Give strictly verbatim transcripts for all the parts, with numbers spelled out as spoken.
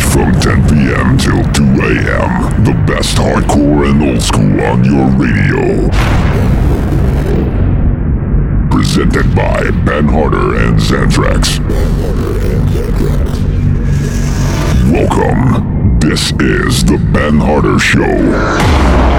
from ten p.m. till two a.m. The best hardcore and old school on your radio. Presented by Ben Harder and Xantrax. Welcome. This is the Ben Harder Show.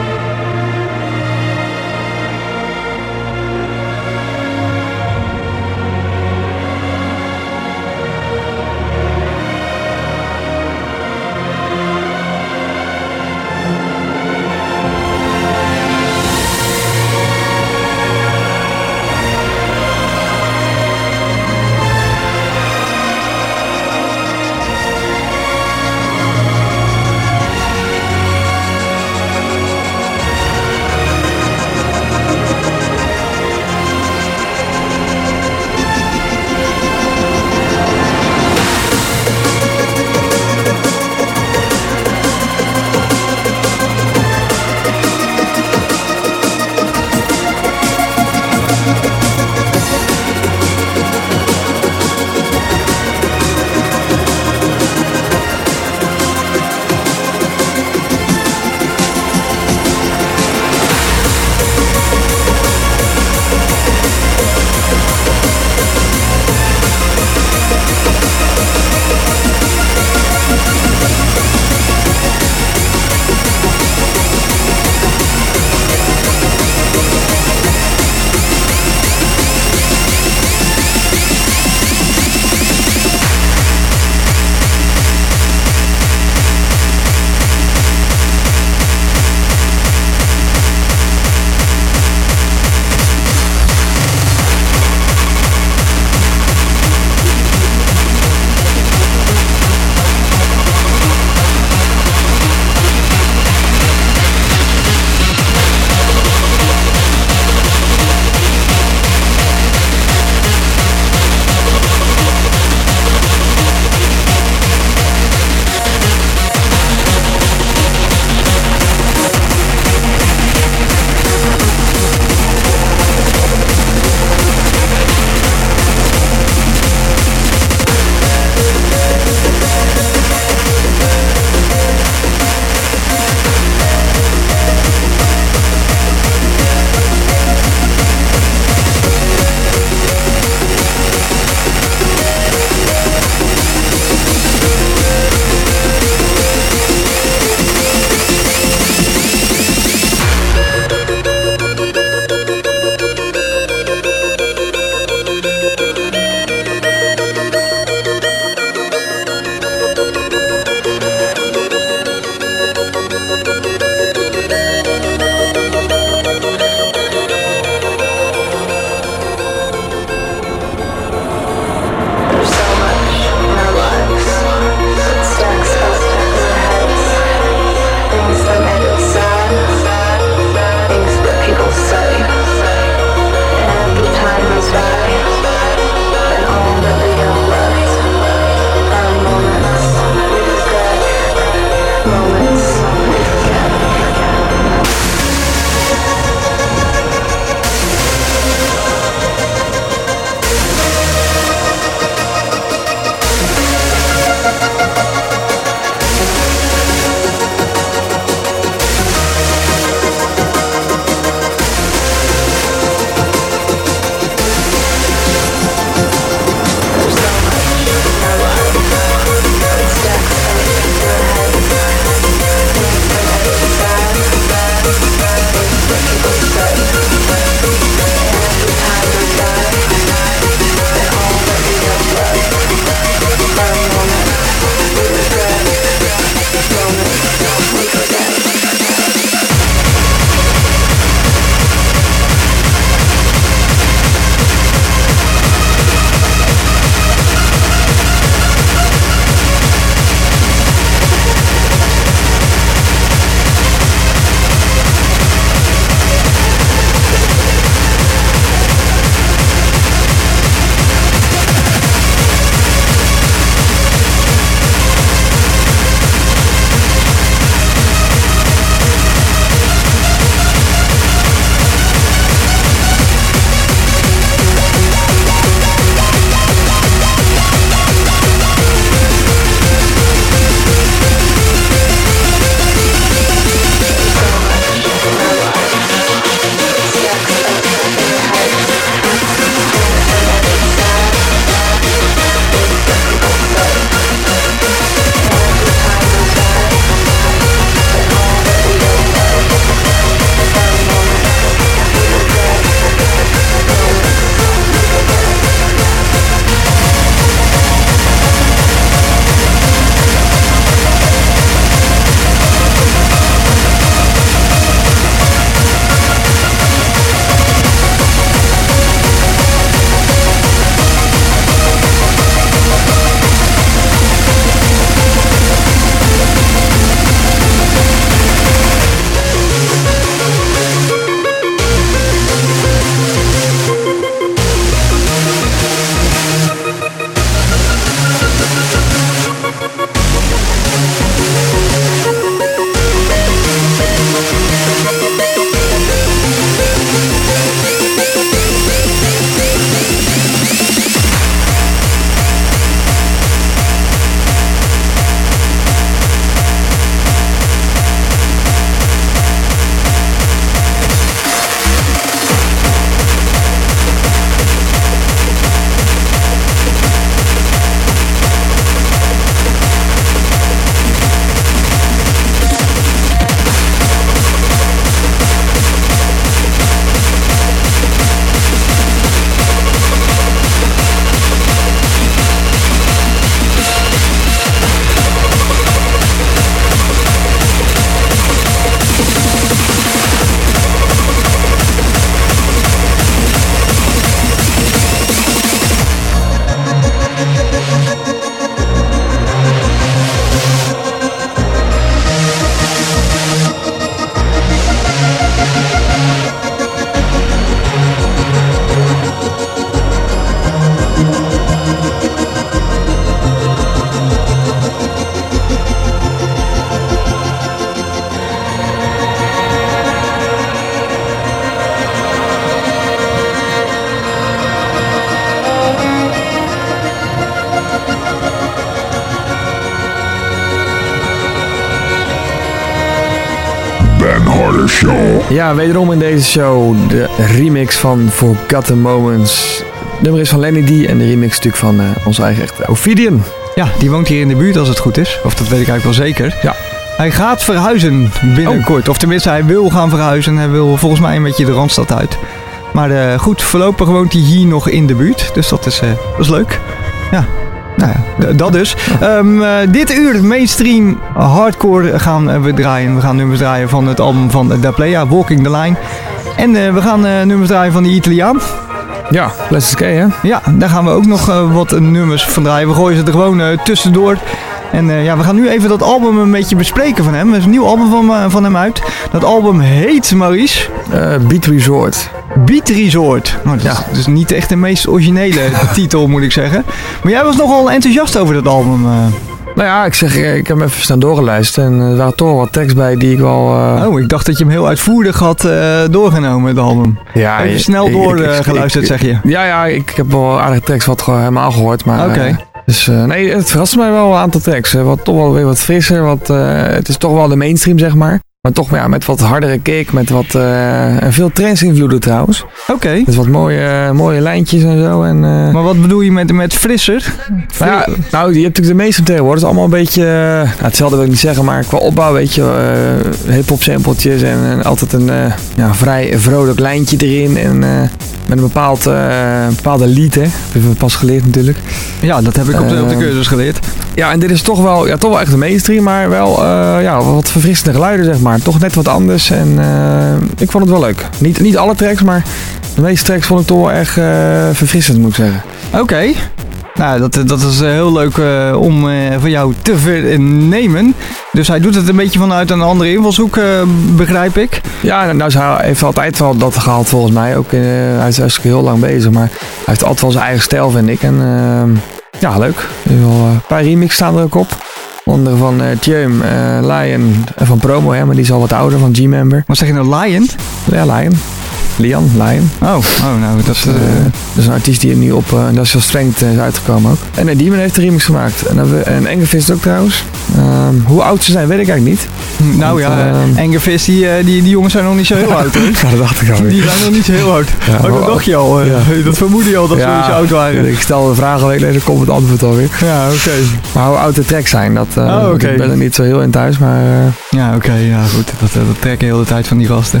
Ben Harder Show. Ja, wederom in deze show de remix van Forgotten Moments. Het nummer is van Lenny D en de remix natuurlijk van uh, onze eigen echte Ophidian. Ja, die woont hier in de buurt als het goed is. Of dat weet ik eigenlijk wel zeker. Ja. Hij gaat verhuizen binnenkort. Oh. Of tenminste, hij wil gaan verhuizen. Hij wil volgens mij een beetje de Randstad uit. Maar uh, goed, voorlopig woont hij hier nog in de buurt. Dus dat is, uh, dat is leuk. Ja. Nou ja, d- dat dus. Um, uh, dit uur mainstream hardcore gaan we draaien. We gaan nummers draaien van het album van Da Playa, Walking the Line. En uh, we gaan uh, nummers draaien van die Italiaan. Ja, Plastic K, hè? Ja, daar gaan we ook nog uh, wat nummers van draaien. We gooien ze er gewoon uh, tussendoor. En uh, ja, we gaan nu even dat album een beetje bespreken van hem. Er is een nieuw album van, uh, van hem uit. Dat album heet, Maurice? Uh, Beat Resort. Beat Resort. Nou, dat, ja. is, dat is niet echt de meest originele titel, moet ik zeggen. Maar jij was nogal enthousiast over dat album. Uh. Nou ja, ik zeg, ik heb hem even staan doorgeluisterd en er waren toch wat tekst bij die ik wel... Uh... Oh, ik dacht dat je hem heel uitvoerig had uh, doorgenomen, het album. Ja, even snel doorgeluisterd, uh, zeg je. Ja, ja, ik heb wel aardige tracks wat gewoon helemaal gehoord, maar... Oké. Okay. Uh, dus uh, nee, het verraste mij wel een aantal tracks. Uh, wat, toch wel weer wat frisser, wat, uh, het is toch wel de mainstream, zeg maar. Maar toch ja, met wat hardere kick, met wat uh, en veel trance invloeden trouwens. Oké. Okay. Dus wat mooie, uh, mooie lijntjes en zo. En, uh, maar wat bedoel je met, met frisser? Nou, ja, nou, je hebt natuurlijk de meeste tegenwoordig. Het is allemaal een beetje, uh, nou, hetzelfde wil ik niet zeggen, maar qua opbouw, weet je, uh, hip-hop sampletjes en, en altijd een uh, ja, vrij vrolijk lijntje erin. En uh, met een bepaald, uh, bepaalde lied, hè. Dat hebben we pas geleerd natuurlijk. Ja, dat heb ik op de, uh, op de cursus geleerd. Ja, en dit is toch wel, ja, toch wel echt de mainstream, maar wel uh, ja, wat verfrissende geluiden, zeg maar. Toch net wat anders en uh, ik vond het wel leuk. Niet, niet alle tracks, maar de meeste tracks vond ik toch wel echt uh, verfrissend, moet ik zeggen. Oké. Okay. Nou, dat, dat is heel leuk uh, om uh, van jou te vernemen. Dus hij doet het een beetje vanuit een andere invalshoek, uh, begrijp ik. Ja, nou, hij heeft altijd wel dat gehad volgens mij. Ook in, uh, hij is eigenlijk heel lang bezig, maar hij heeft altijd wel zijn eigen stijl, vind ik. En uh, ja, leuk. Een paar remixes staan er ook op. Onder van uh, Tjeum, uh, Lion en van Promo, hè, maar die is al wat ouder, van G-Member. Wat zeg je nou, Lion? Ja, Lion. Lian, Lion. Oh, oh nou, dat is... Uh, uh, dat is een artiest die nu op uh, Industrial Strength uh, is uitgekomen ook. En uh, Demon heeft een remix gemaakt. En, uh, en Engerfist ook trouwens. Um, hoe oud ze zijn, weet ik eigenlijk niet. Nou Want, ja, uh, Engerfist, die, uh, die, die jongens zijn nog niet zo heel oud, hoor. Ja, dat dacht ik al. Die zijn nog niet zo heel oud. Ja, oh, dat dacht je al. Uh, ja. Dat vermoedde je al, dat ja, ze zo oud waren. Ik stel de vraag al, dan komt het antwoord alweer. Ja, oké. Okay. Maar hoe oud de tracks zijn, dat uh, oh, okay. ik ben er niet zo heel in thuis, maar... Uh, ja, oké, okay, ja goed. Dat, dat trekken heel de tijd van die gasten.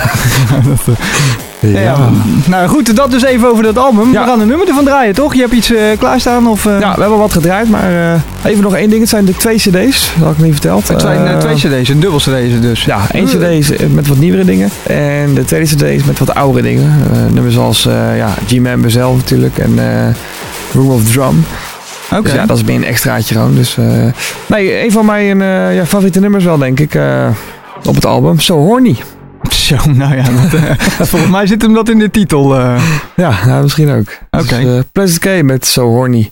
dat, uh, Ja. Ja, nou goed, dat dus even over dat album. Ja. We gaan een nummer ervan draaien, toch? Je hebt iets uh, klaarstaan? Of, uh... Ja, we hebben wat gedraaid, maar uh, even nog één ding. Het zijn de twee cd's, dat had ik niet verteld. Het zijn uh, twee cd's, een dubbel cd dus. Ja, één cd is met wat nieuwere dingen. En de tweede cd is met wat oudere dingen. Uh, nummers als uh, ja, G-Member zelf natuurlijk en uh, Room of Drum. Okay. Dus ja, dat is meer een extraatje gewoon. Dus, uh, nee, een van mijn uh, ja, favoriete nummers wel, denk ik, uh, op het album. So Horny. Zo, nou ja, dat, uh, volgens mij zit hem dat in de titel. Uh. Ja, nou, misschien ook. Oké. Okay. Dus, uh, Plastic K met So Horny.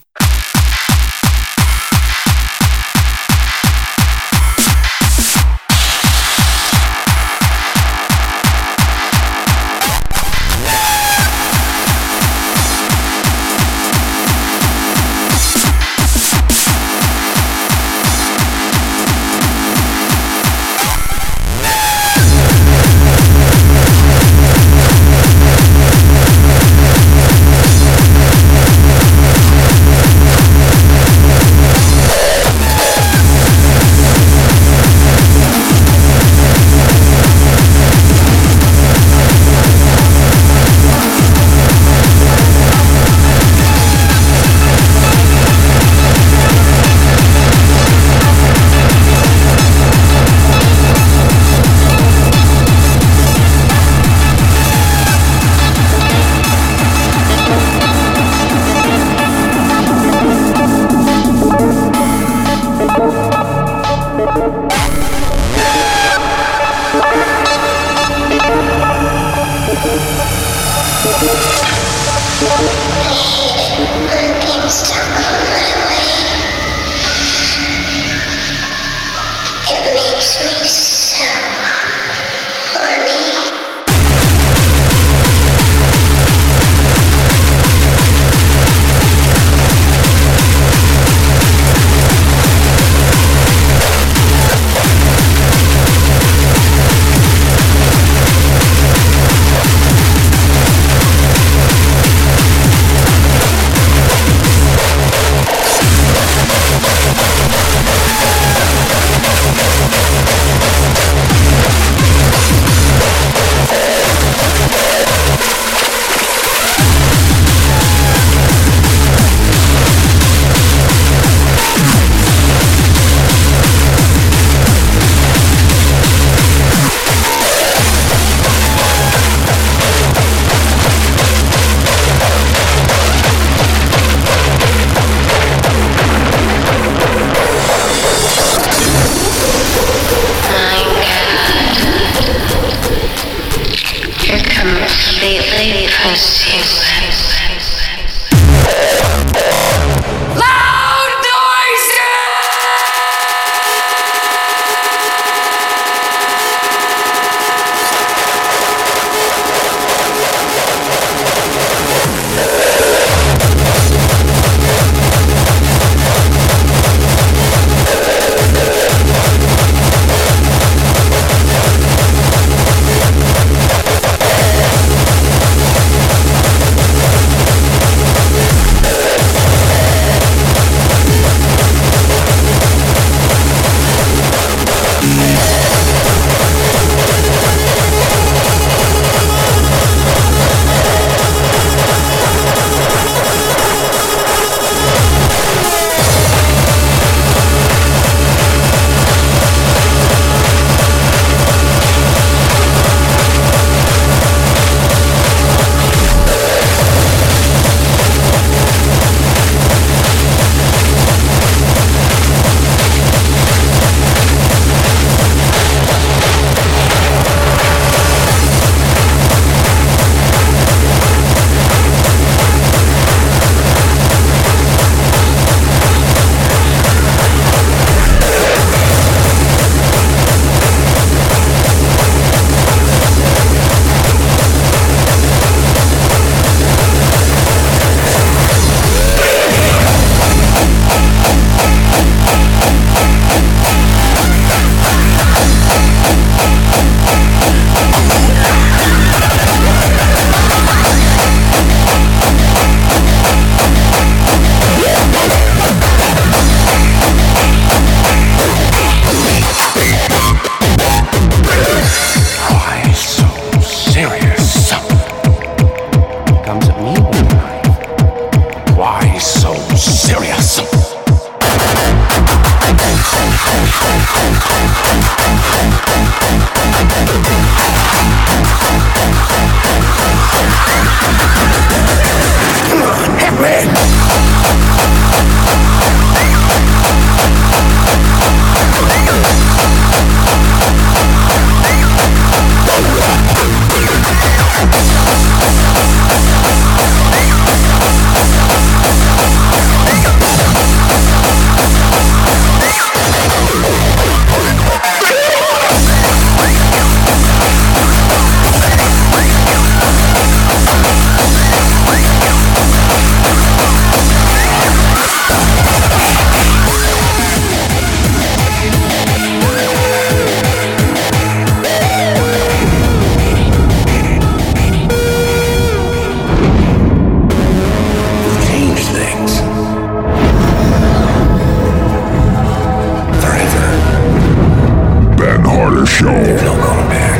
There's no going back.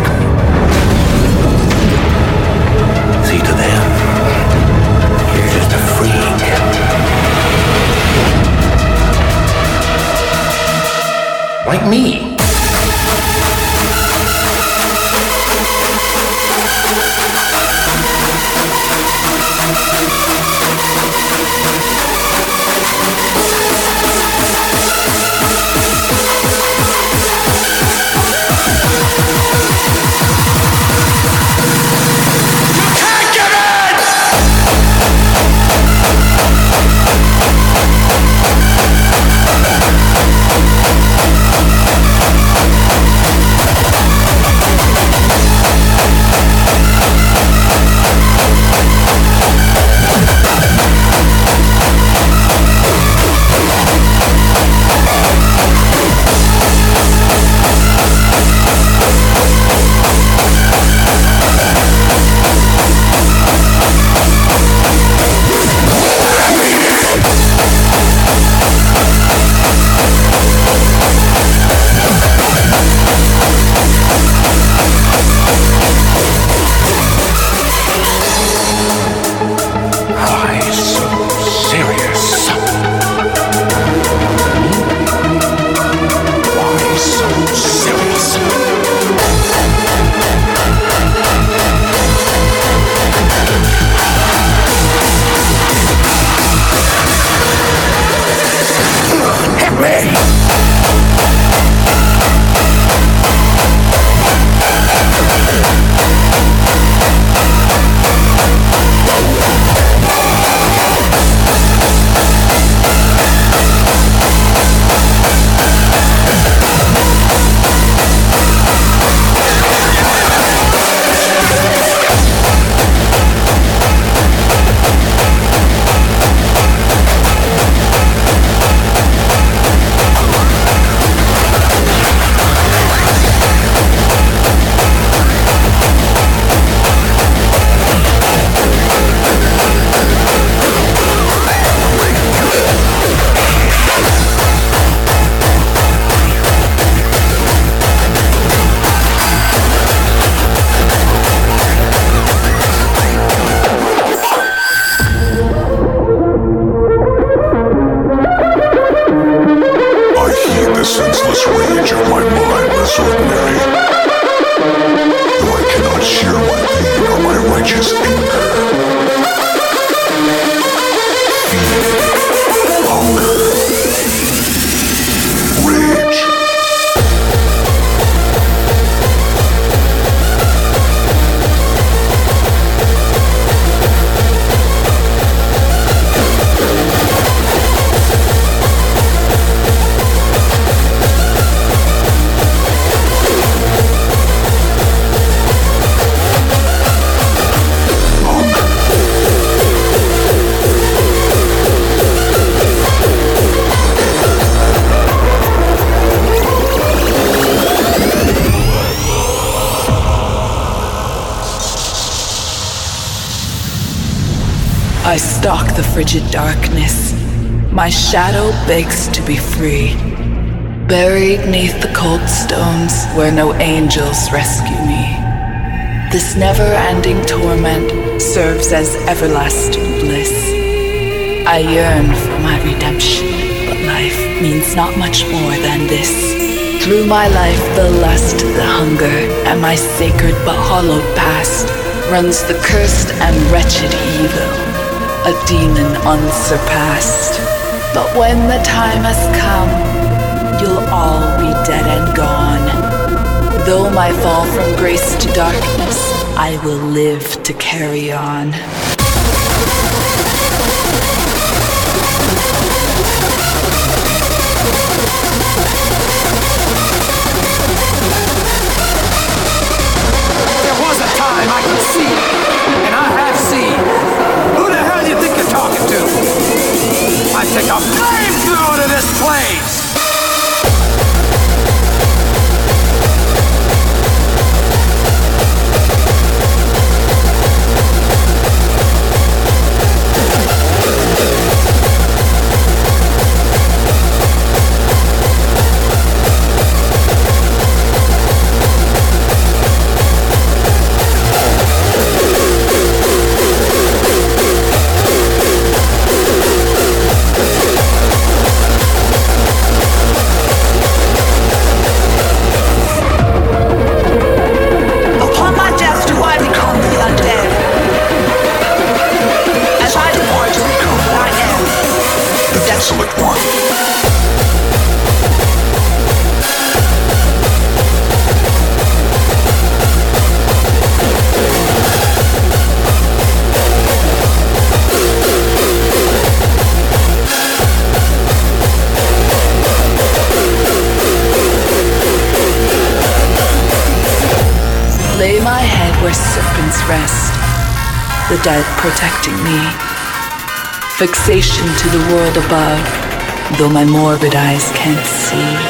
See, to them, you're just a freak. Like me. I stalk the frigid darkness. My shadow begs to be free. Buried neath the cold stones where no angels rescue me. This never-ending torment serves as everlasting bliss. I yearn for my redemption, but life means not much more than this. Through my life, the lust, the hunger, and my sacred but hollowed past runs the cursed and wretched evil, a demon unsurpassed. But when the time has come, you'll all be dead and gone. Though my fall from grace to darkness, I will live to carry on. There was a time I could see, and I have seen. Who the hell do you think you're talking to? I take a flamethrower to this place! Lay my head where serpents rest, the dead protecting me. Fixation to the world above, though my morbid eyes can't see.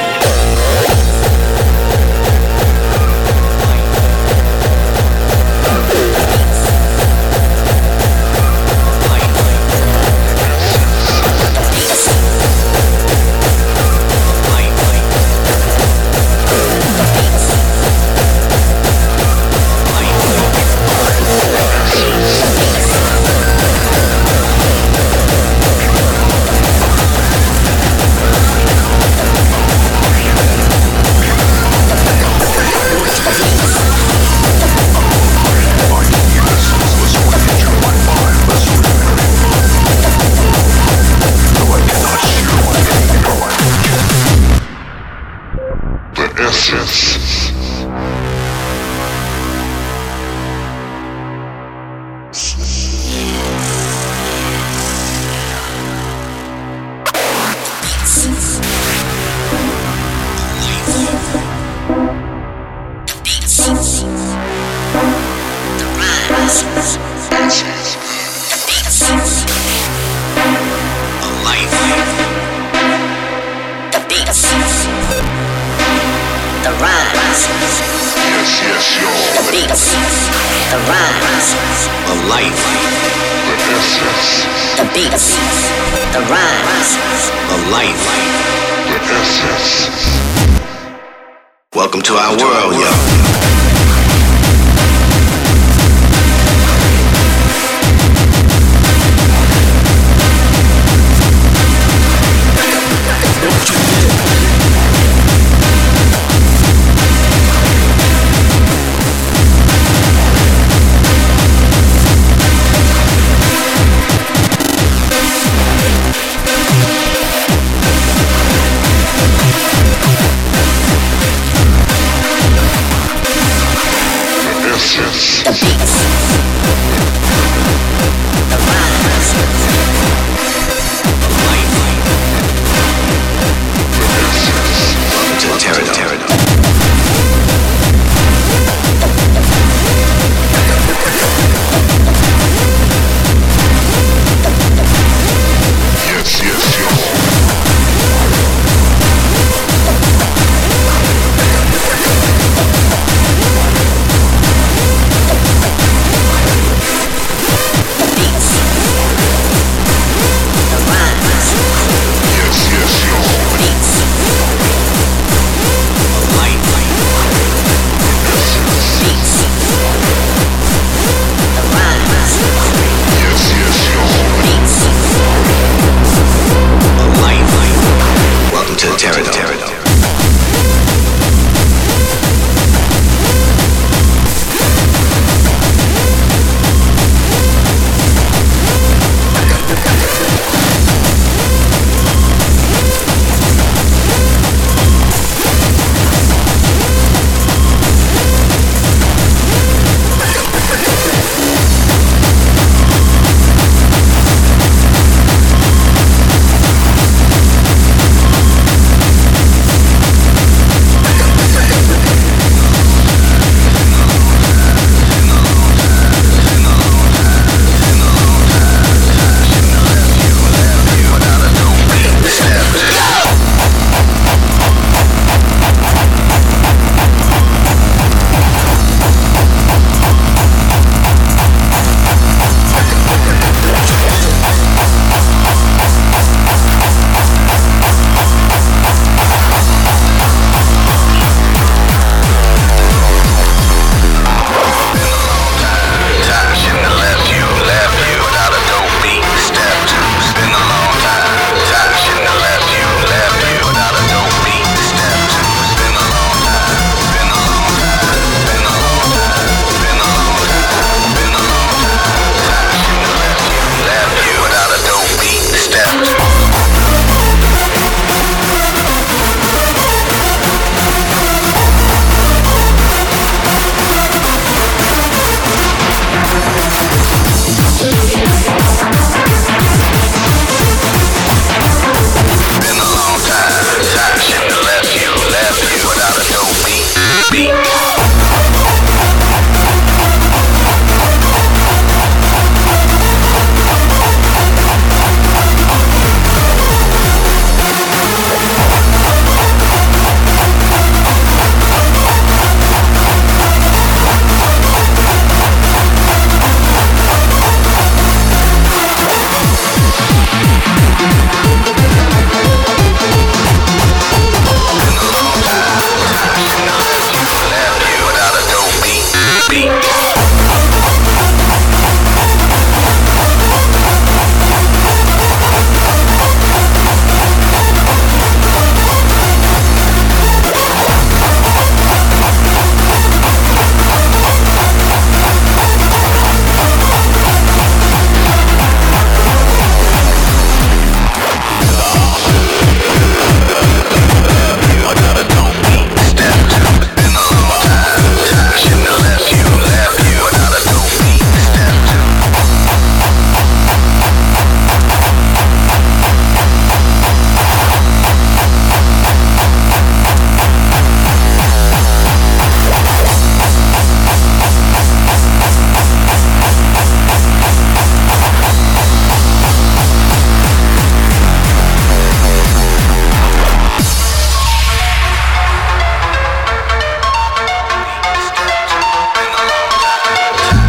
Welcome to our world, yo.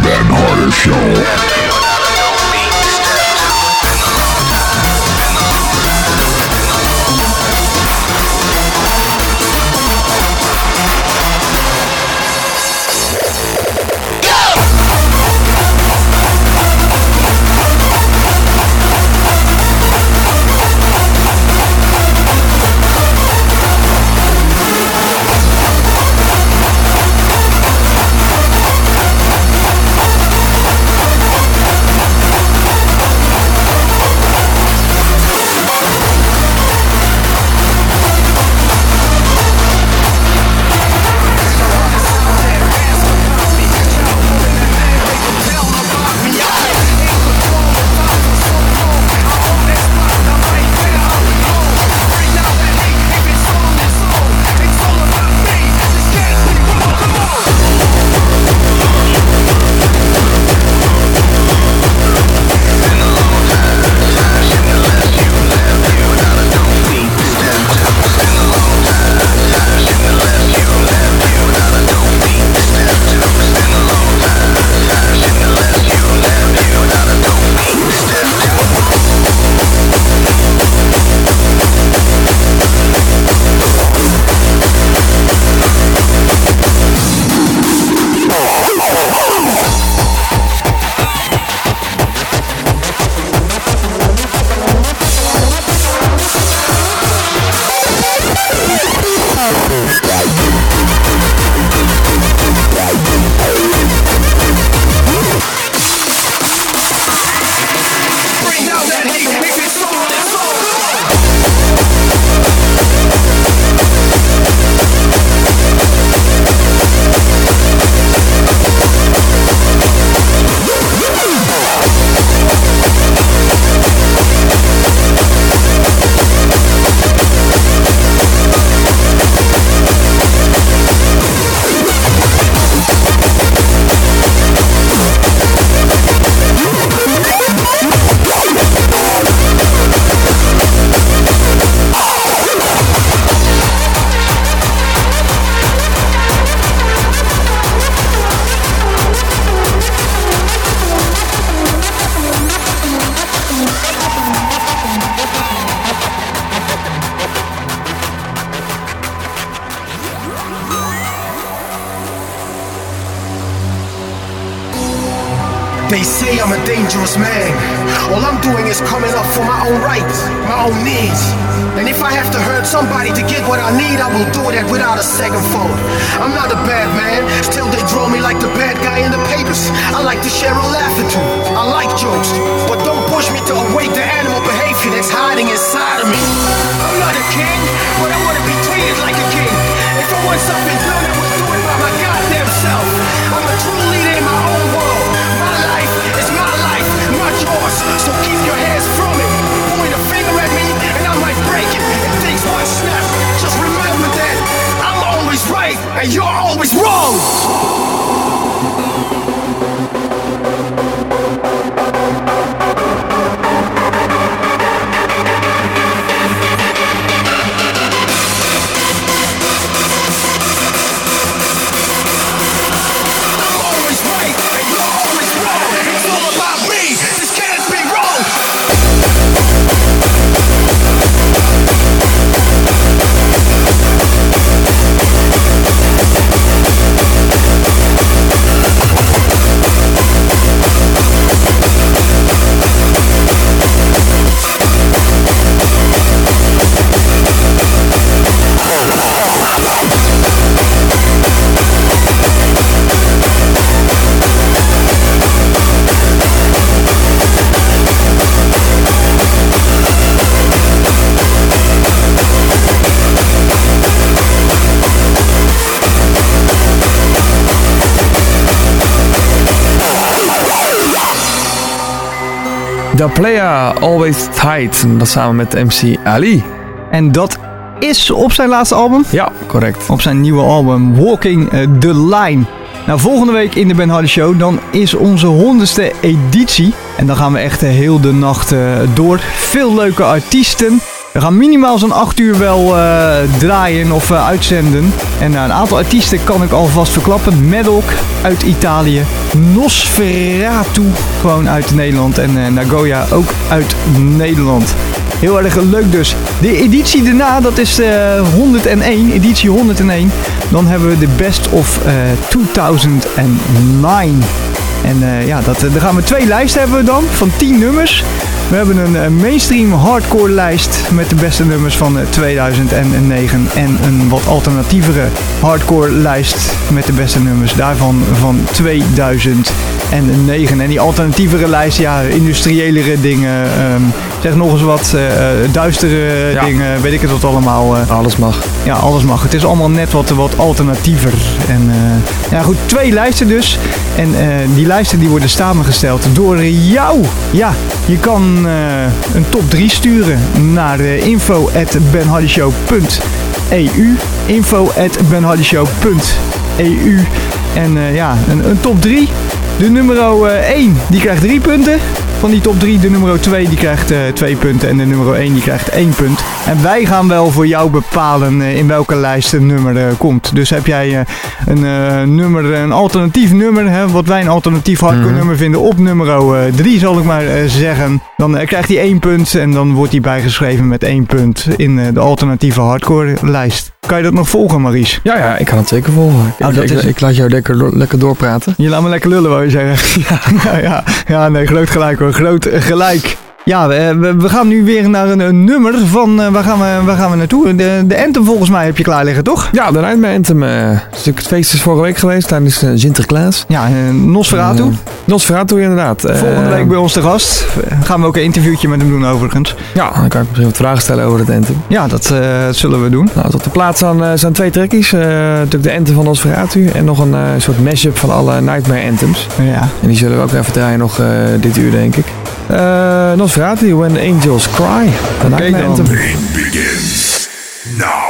Ben Harder Show. They say I'm a dangerous man. All I'm doing is coming up for my own rights, my own needs. And if I have to hurt somebody to get what I need, I will do that without a second thought. I'm not a bad man, still they draw me like the bad guy in the papers. I like to share a laugh or two, I like jokes, but don't push me to awake the animal behavior that's hiding inside of me. I'm not a king, but I want to be treated like a king. If I want something done, I will do it by my goddamn self. I'm a true leader in my own world. My life is my life, not yours. So keep your hands from it. Point a finger at me and I might break it. If things might snap, just remember that I'm always right and you're always wrong. The Player Always Tight. Dat samen met M C Ali. En dat is op zijn laatste album? Ja, correct. Op zijn nieuwe album Walking the Line. Nou, volgende week in de Ben Harder Show, dan is onze honderdste editie. En dan gaan we echt heel de nacht uh, door. Veel leuke artiesten. We gaan minimaal zo'n acht uur wel uh, draaien of uh, uitzenden. En uh, een aantal artiesten kan ik alvast verklappen. Medok uit Italië. Nosferatu, gewoon uit Nederland. En uh, Nagoya ook uit Nederland. Heel erg leuk dus. De editie daarna, dat is uh, honderdéén, editie honderdéén. Dan hebben we de Best of uh, tweeduizend negen. En uh, ja, dat, uh, daar gaan we twee lijsten hebben we dan, van tien nummers. We hebben een uh, mainstream hardcore lijst met de beste nummers van uh, tweeduizend negen. En een wat alternatievere hardcore lijst met de beste nummers daarvan van tweeduizend negen. En die alternatievere lijst, ja, industriëlere dingen, um, zeg nog eens wat, uh, duistere ja. dingen, weet ik het wat allemaal. Uh, alles mag. Ja, alles mag. Het is allemaal net wat, wat alternatiever. En uh, ja goed, twee lijsten dus. En uh, die lijsten die worden samengesteld door jou. Ja, je kan uh, een top drie sturen naar uh, info at benhardyshow punt e u. info at benhardyshow punt e u. En uh, ja, een, een top drie. De nummer uh, één, die krijgt drie punten. Van die top drie, de nummer twee, die krijgt uh, twee punten. En de nummer één, die krijgt één punt. En wij gaan wel voor jou bepalen uh, in welke lijst een nummer uh, komt. Dus heb jij uh, een uh, nummer, een alternatief nummer, hè, wat wij een alternatief hardcore mm-hmm. nummer vinden op nummer drie, zal ik maar uh, zeggen. Dan uh, krijgt hij één punt en dan wordt hij bijgeschreven met één punt in uh, de alternatieve hardcore lijst. Kan je dat nog volgen, Maurice? Ja, ja, ik kan het zeker volgen. Ik, oh, ik, ik, ik laat jou lekker, lekker doorpraten. Je laat me lekker lullen, wou je zeggen. ja, ja, ja, nee, groot gelijk hoor. Groot gelijk. Ja, we, we gaan nu weer naar een, een nummer van, uh, waar, gaan we, waar gaan we naartoe? De, de Anthem volgens mij heb je klaar liggen, toch? Ja, de Nightmare Anthem. Uh, het feest is vorige week geweest tijdens uh, Sinterklaas. Ja, uh, Nosferatu. Uh, Nosferatu inderdaad. Volgende uh, week bij ons te gast. Gaan we ook een interviewtje met hem doen overigens. Ja, dan kan ik misschien wat vragen stellen over het Anthem. Ja, dat uh, zullen we doen. Nou, tot de plaats staan, uh, zijn twee trackies. Uh, natuurlijk de Anthem van Nosferatu en nog een uh, soort mashup van alle Nightmare Anthems. Ja. En die zullen we ook even draaien nog uh, dit uur, denk ik. Uh, Nosferatu, When the Angels Cry. The Nightmare Anthem. The game begins now.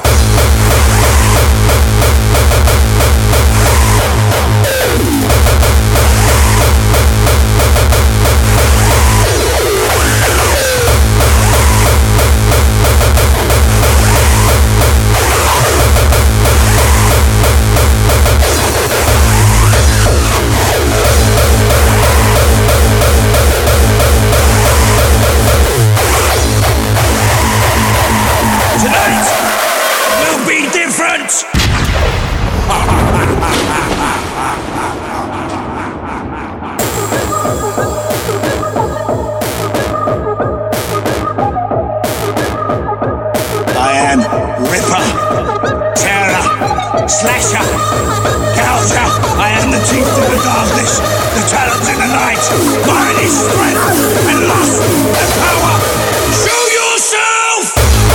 Slasher! Gouger! I am the chief of the darkness, the talons in the night, mine is strength and lust and power! Show yourself!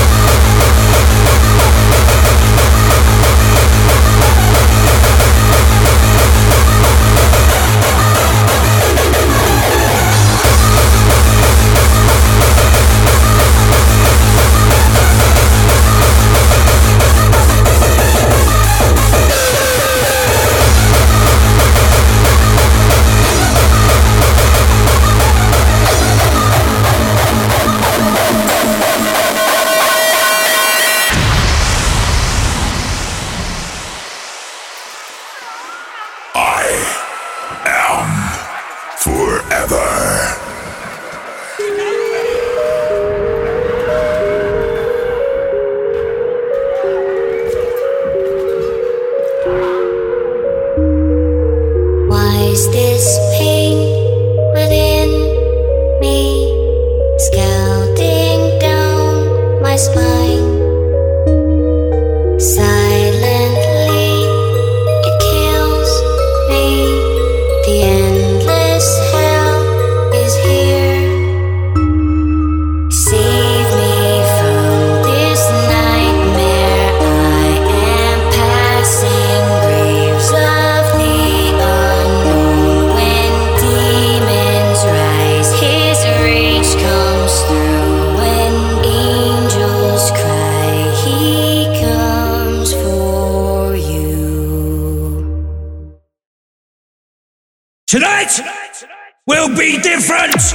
Tonight will be different!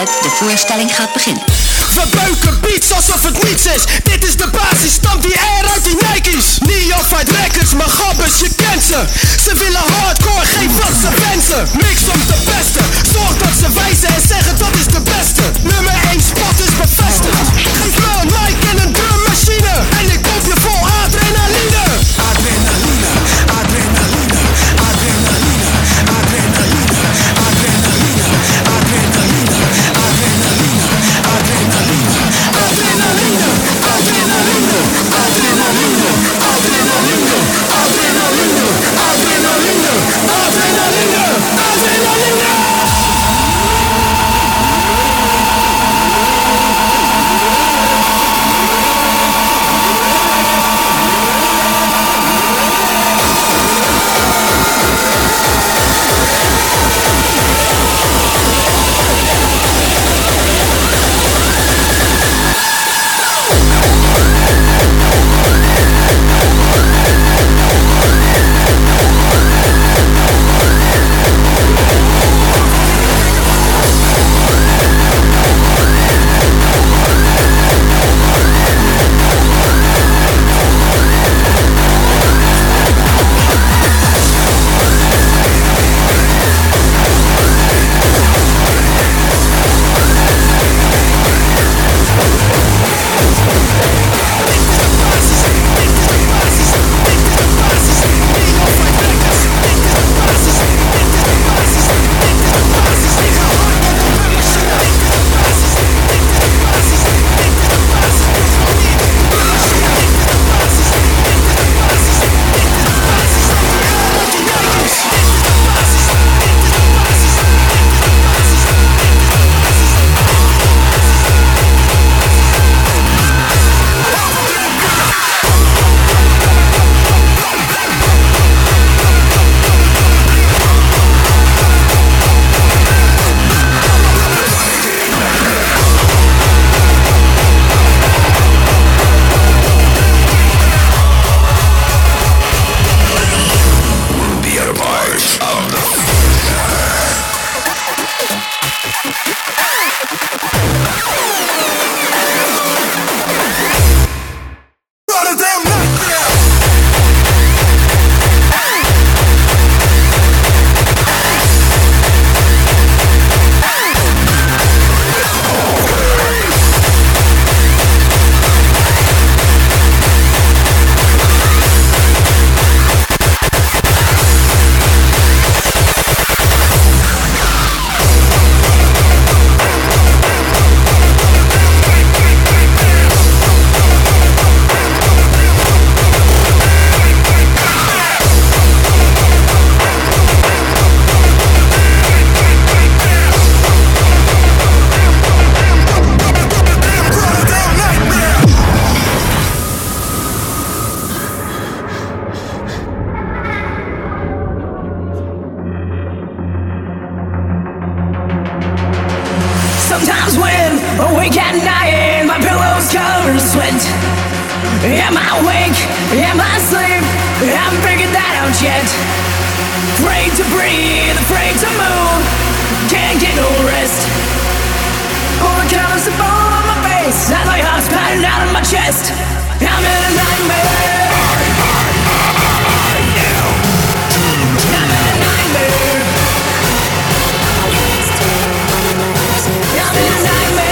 De voorstelling gaat beginnen. We beuken beats alsof het niets is. Dit is de basis, stamt die air uit die Nike's. Neophyte Records, maar gabbers, je kent ze. Ze willen hardcore, geef wat ze wensen. Mix om de beste, zorg dat ze wijzen en zeggen dat is de beste. Nummer één spot is bevestigd. Geef me een mic en een drummachine en ik pomp je vol adrenaline. Adrenaline, adrenaline, adrenaline, adrenaline, adrenaline, adrenaline, adrenaline, adrenaline, adrenaline, adrenaline, adrenaline, adrenaline, adrenaline, adrenaline, adrenaline, adrenaline. Am I awake? Am I asleep? I haven't figured that out yet. Afraid to breathe, afraid to move. Can't get no rest. Overcome the bone on my face as my heart's pounding out of my chest. I'm in a nightmare. I'm in a nightmare. I'm in a nightmare.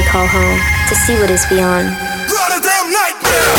call home, to see what is beyond. What a damn nightmare!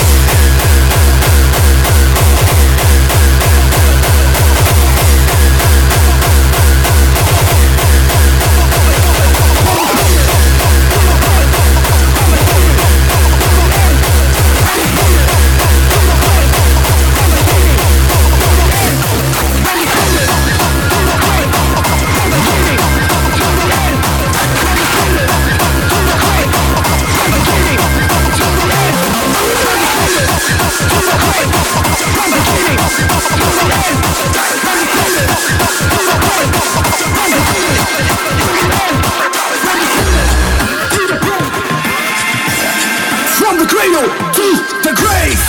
From the cradle to the grave.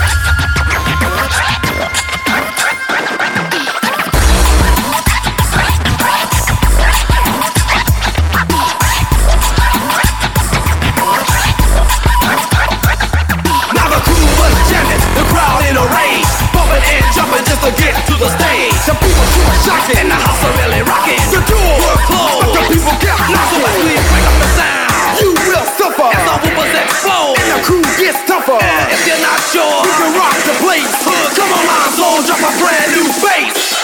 Now the crew was jamming, the crowd in a rage, bumping and jumping just to get to the stage. The people were shocking, and the house are really rocking. The door were closed, but the people kept knocking. So as we break up the sound, you will suffer as the whoopers explode, and the crew gets tougher. And if you're not sure, we can rock the place. Come on, line soul, drop a brand new bass.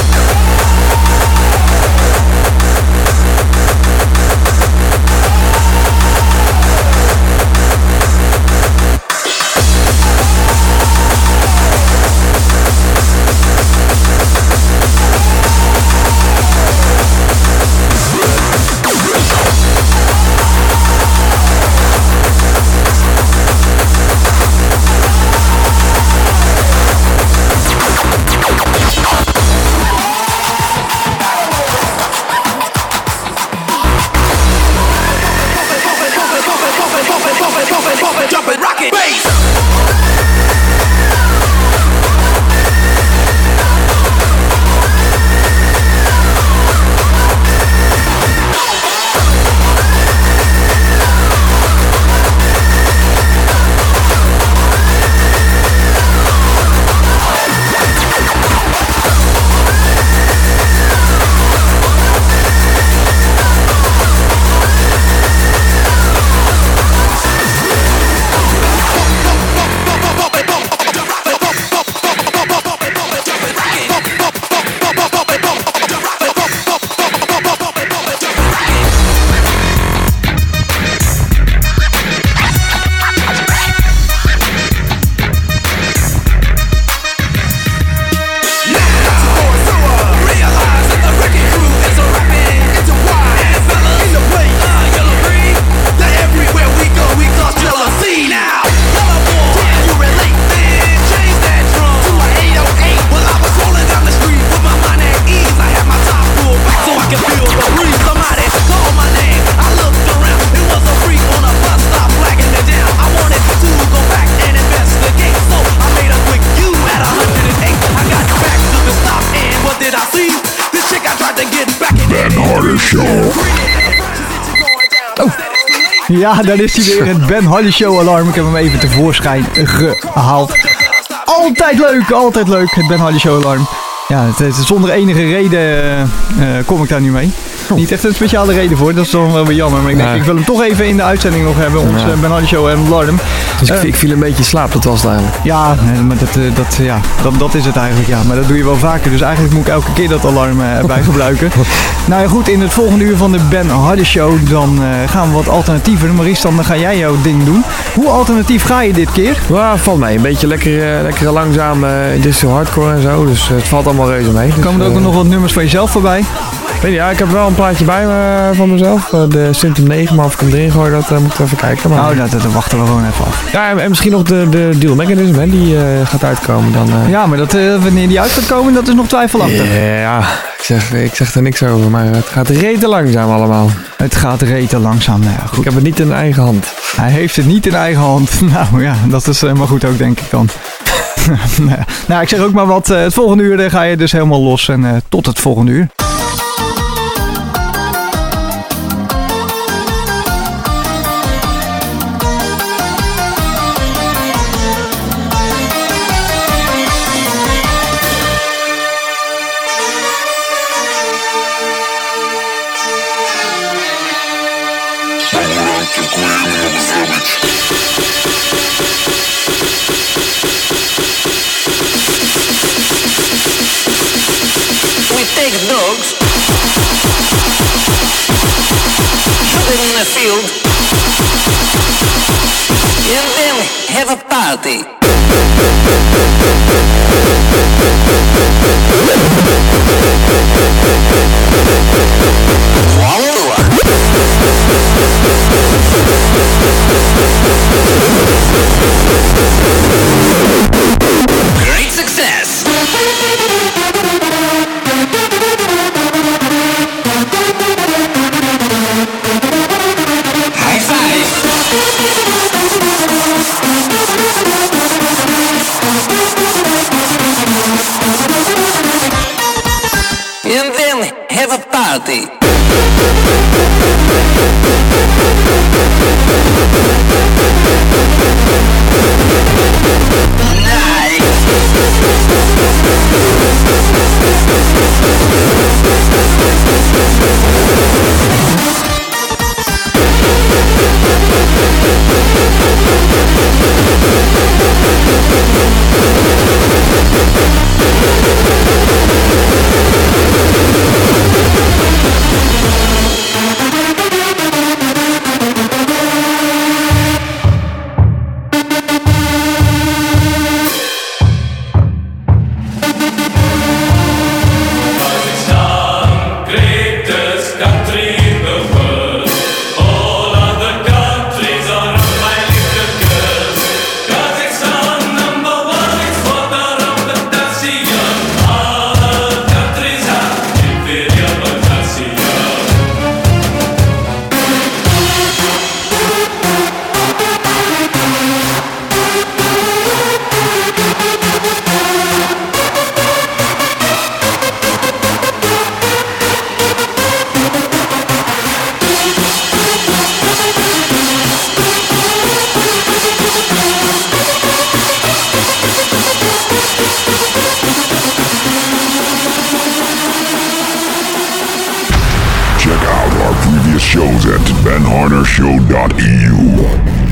Ja, daar is hij weer, het Ben Hardy Show alarm. Ik heb hem even tevoorschijn gehaald. Altijd leuk, altijd leuk, het Ben Hardy Show alarm. Ja, het, het, zonder enige reden uh, kom ik daar nu mee. Oh. Niet echt een speciale reden voor, dat is dan wel weer jammer. Maar ik denk, nee. ik wil hem toch even in de uitzending nog hebben, ons ja. uh, Ben Hardy Show alarm. Dus ik, uh, ik viel een beetje in slaap, dat was het eigenlijk. Ja, nee, maar dat, uh, dat, ja, dat, dat is het eigenlijk, ja. Maar dat doe je wel vaker, dus eigenlijk moet ik elke keer dat alarm uh, bij gebruiken. Nou ja, goed, in het volgende uur van de Ben Hardy Show, dan uh, gaan we wat alternatiever. Maurice, dan ga jij jouw ding doen. Hoe alternatief ga je dit keer? Ja, valt mee. Een beetje lekker, uh, lekker langzaam, uh, industrial hardcore en zo, dus uh, het valt allemaal reuze mee. Dus, komen er ook uh, nog wat nummers van jezelf voorbij? Ja, ik heb wel een plaatje bij me van mezelf. De Symptom negen, maar of ik hem erin gooi, dat uh, moet ik even kijken. Maar... Oh, dat, dat wachten we gewoon even af. Ja, en, en misschien nog de, de Dual Mechanism, hè, die uh, gaat uitkomen. Dan, uh... Ja, maar dat, uh, wanneer die uit gaat komen, dat is nog twijfelachtig. Ja, ik zeg, ik zeg er niks over, maar het gaat rete langzaam allemaal. Het gaat rete langzaam, nou ja, goed. Ik heb het niet in eigen hand. Hij heeft het niet in eigen hand. Nou ja, dat is helemaal goed ook, denk ik dan. Nou, ik zeg ook maar wat. Uh, het volgende uur uh, ga je dus helemaal los. En uh, tot het volgende uur. Queen. the field. And then have a party. Great success. High five. And then have a party. Check out our previous shows at ben harner show dot e u.